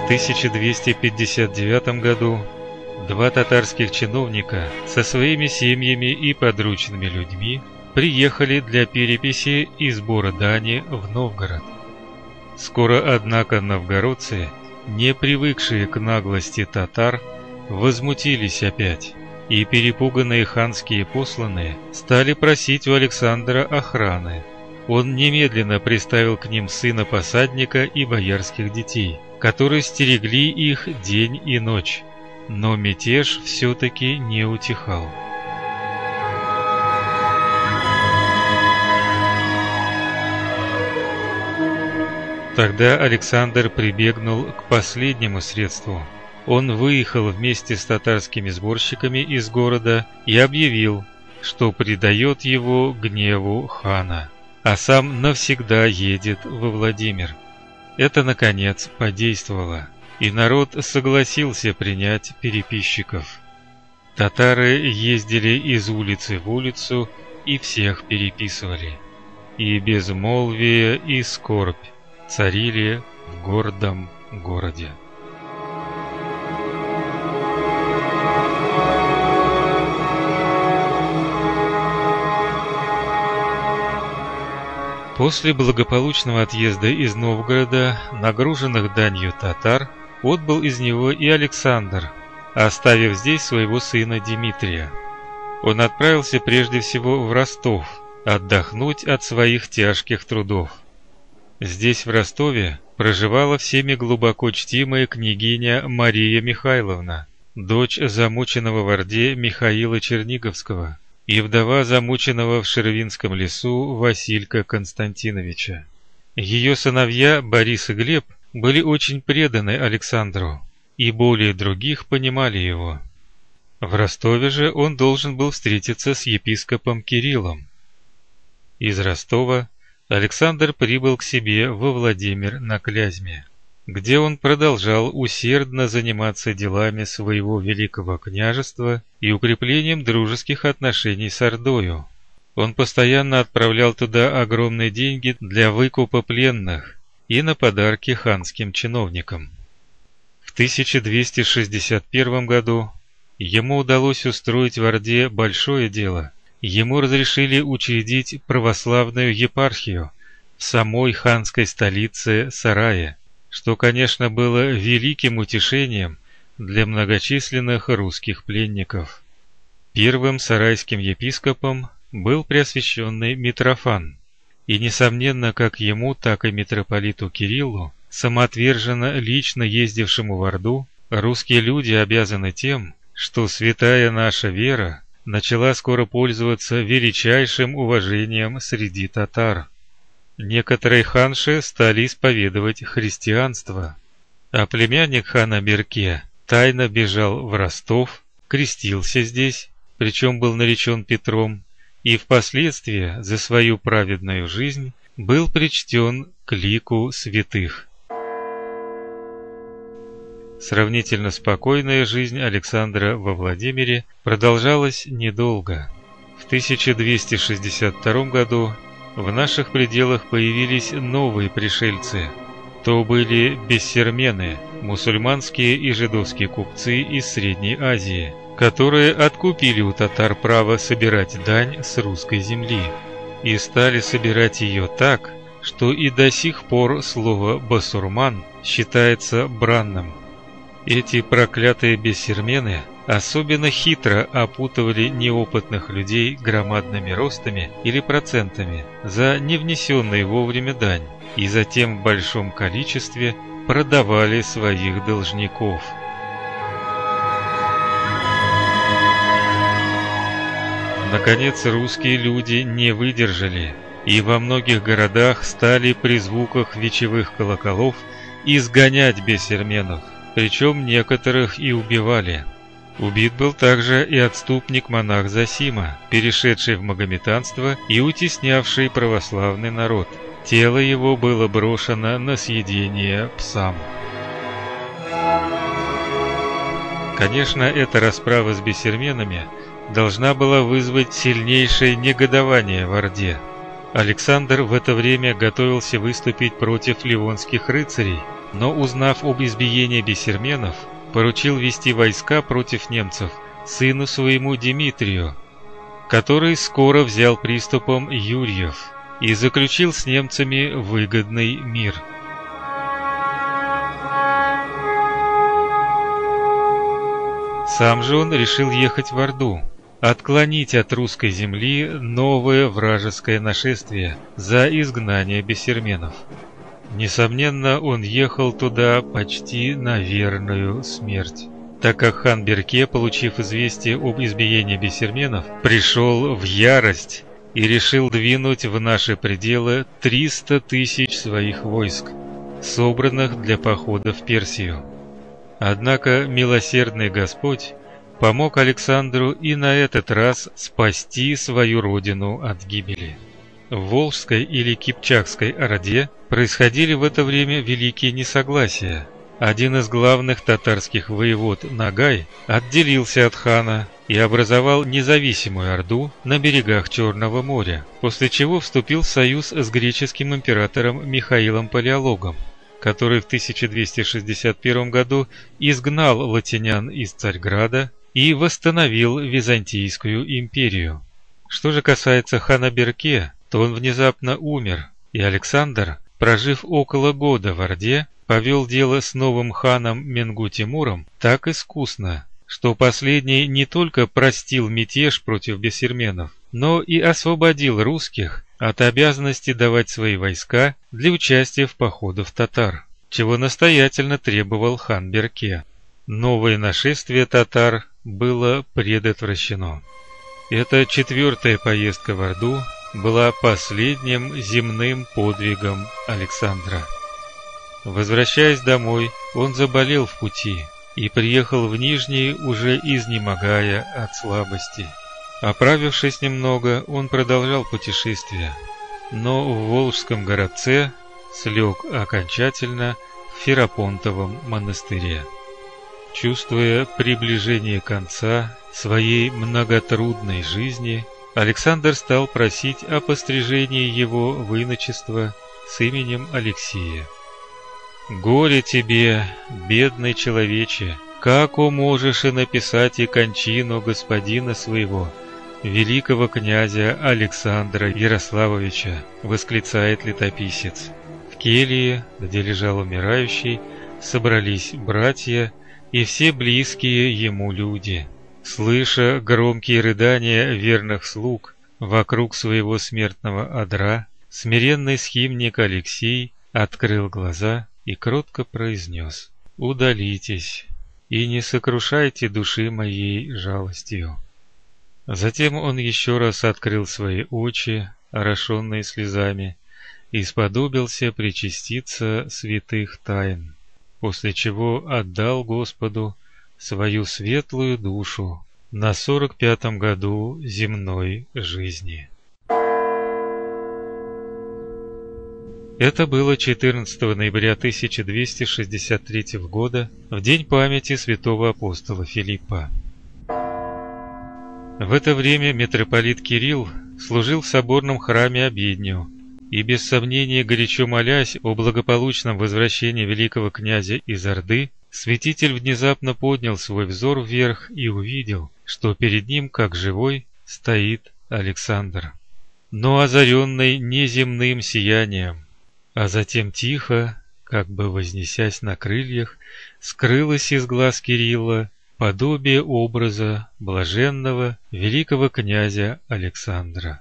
1259 году два татарских чиновника со своими семьями и подручными людьми приехали для переписи и сбора дани в Новгород. Скоро, однако, новгородцы, не привыкшие к наглости татар, возмутились опять, и перепуганные ханские посланные стали просить у Александра охраны. Он немедленно приставил к ним сына посадника и боярских детей, которые стерегли их день и ночь, но мятеж все-таки не утихал. Тогда Александр прибегнул к последнему средству. Он выехал вместе с татарскими сборщиками из города и объявил, что предает его гневу хана, а сам навсегда едет во Владимир. Это, наконец, подействовало, и народ согласился принять переписчиков. Татары ездили из улицы в улицу и всех переписывали. И безмолвие, и скорбь царили в гордом городе. После благополучного отъезда из Новгорода, нагруженных данью татар, отбыл из него и Александр, оставив здесь своего сына Дмитрия. Он отправился прежде всего в Ростов, отдохнуть от своих тяжких трудов. Здесь, в Ростове, проживала всеми глубоко чтимая княгиня Мария Михайловна, дочь замученного в Орде Михаила Черниговского и вдова замученного в Шервинском лесу Василька Константиновича. Ее сыновья Борис и Глеб были очень преданы Александру и более других понимали его. В Ростове же он должен был встретиться с епископом Кириллом. Из Ростова Александр прибыл к себе во Владимир на Клязьме, где он продолжал усердно заниматься делами своего великого княжества и укреплением дружеских отношений с Ордою. Он постоянно отправлял туда огромные деньги для выкупа пленных и на подарки ханским чиновникам. В 1261 году ему удалось устроить в Орде большое дело. Ему разрешили учредить православную епархию в самой ханской столице Сарае, что, конечно, было великим утешением для многочисленных русских пленников. Первым сарайским епископом был преосвященный Митрофан, и, несомненно, как ему, так и митрополиту Кириллу, самоотверженно лично ездившему в Орду, русские люди обязаны тем, что святая наша вера начала скоро пользоваться величайшим уважением среди татар. Некоторые ханши стали исповедовать христианство, а племянник хана Берке тайно бежал в Ростов, крестился здесь, причем был наречен Петром, и впоследствии за свою праведную жизнь был причтен к лику святых. Сравнительно спокойная жизнь Александра во Владимире продолжалась недолго. В 1262 году в наших пределах появились новые пришельцы. То были бессермены, мусульманские и жидовские купцы из Средней Азии, которые откупили у татар право собирать дань с русской земли и стали собирать ее так, что и до сих пор слово «басурман» считается бранным. Эти проклятые бессермены особенно хитро опутывали неопытных людей громадными ростами или процентами за невнесенные вовремя дань и затем в большом количестве продавали своих должников. Наконец русские люди не выдержали и во многих городах стали при звуках вечевых колоколов изгонять бессерменов, причем некоторых и убивали. Убит был также и отступник-монах Зосима, перешедший в магометанство и утеснявший православный народ. Тело его было брошено на съедение псам. Конечно, эта расправа с бессерменами должна была вызвать сильнейшее негодование в Орде. Александр в это время готовился выступить против ливонских рыцарей, но, узнав об избиении бессерменов, поручил вести войска против немцев сыну своему Дмитрию, который скоро взял приступом Юрьев и заключил с немцами выгодный мир. Сам же он решил ехать в Орду, отклонить от русской земли новое вражеское нашествие за изгнание бессерменов. Несомненно, он ехал туда почти на верную смерть, так как хан Берке, получив известие об избиении бессерменов, пришел в ярость и решил двинуть в наши пределы 300 тысяч своих войск, собранных для похода в Персию. Однако милосердный Господь помог Александру и на этот раз спасти свою родину от гибели. В Волжской или Кипчакской орде происходили в это время великие несогласия. Один из главных татарских воевод Нагай отделился от хана и образовал независимую орду на берегах Черного моря, после чего вступил в союз с греческим императором Михаилом Палеологом, который в 1261 году изгнал латинян из Царьграда и восстановил Византийскую империю. Что же касается хана Берке, то он внезапно умер, и Александр, прожив около года в Орде, повел дело с новым ханом Менгу-Тимуром так искусно, что последний не только простил мятеж против бессерменов, но и освободил русских от обязанности давать свои войска для участия в походах татар, чего настоятельно требовал хан Берке. Новое нашествие татар было предотвращено. Эта 4-я поездка в Орду была последним земным подвигом Александра. Возвращаясь домой, он заболел в пути и приехал в Нижний, уже изнемогая от слабости. Оправившись немного, он продолжал путешествие, но в Волжском городце слег окончательно в Ферапонтовом монастыре. Чувствуя приближение конца своей многотрудной жизни, Александр стал просить о пострижении его в иночество с именем Алексия. «Горе тебе, бедный человече, как можешь и написать и кончину господина своего, великого князя Александра Ярославовича», восклицает летописец. В келье, где лежал умирающий, собрались братья и все близкие ему люди. Слыша громкие рыдания верных слуг вокруг своего смертного одра, смиренный схимник Алексий открыл глаза и кротко произнес: «Удалитесь и не сокрушайте души моей жалостью». Затем он еще раз открыл свои очи, орошенные слезами, и сподобился причаститься святых тайн, после чего отдал Господу свою светлую душу на 45-м году земной жизни. Это было 14 ноября 1263 года, в день памяти святого апостола Филиппа. В это время митрополит Кирилл служил в соборном храме обедню, и без сомнения горячо молясь о благополучном возвращении великого князя из Орды, святитель внезапно поднял свой взор вверх и увидел, что перед ним, как живой, стоит Александр, но озаренный неземным сиянием, а затем тихо, как бы вознесясь на крыльях, скрылось из глаз Кирилла подобие образа блаженного великого князя Александра.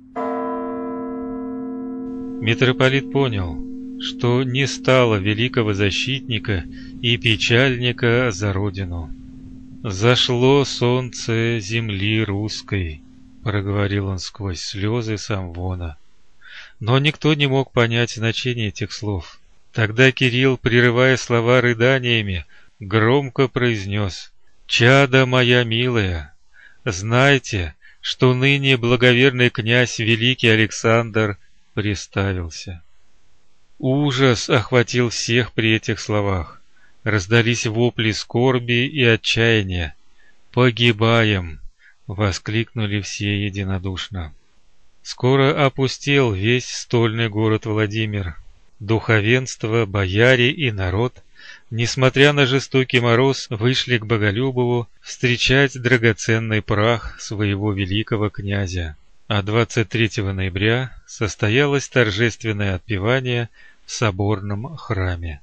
Митрополит понял, что не стало великого защитника и печальника за родину. «Зашло солнце земли русской», — проговорил он сквозь слезы Самвона. Но никто не мог понять значение этих слов. Тогда Кирилл, прерывая слова рыданиями, громко произнес: «Чадо моя милая, знайте, что ныне благоверный князь великий Александр приставился». Ужас охватил всех при этих словах. Раздались вопли скорби и отчаяния. «Погибаем!» — воскликнули все единодушно. Скоро опустел весь стольный город Владимир. Духовенство, бояре и народ, несмотря на жестокий мороз, вышли к Боголюбову встречать драгоценный прах своего великого князя. А 23 ноября состоялось торжественное отпевание в соборном храме.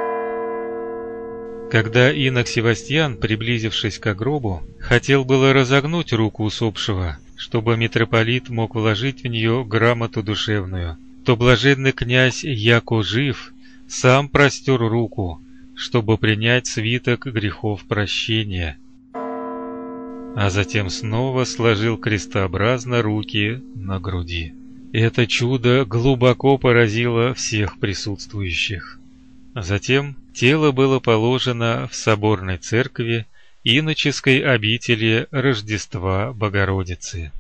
Когда инок Севастьян, приблизившись к гробу, хотел было разогнуть руку усопшего, чтобы митрополит мог вложить в нее грамоту душевную, то блаженный князь, яко жив, сам простер руку, чтобы принять свиток грехов прощения, а затем снова сложил крестообразно руки на груди. Это чудо глубоко поразило всех присутствующих. Затем тело было положено в соборной церкви иноческой обители Рождества Богородицы.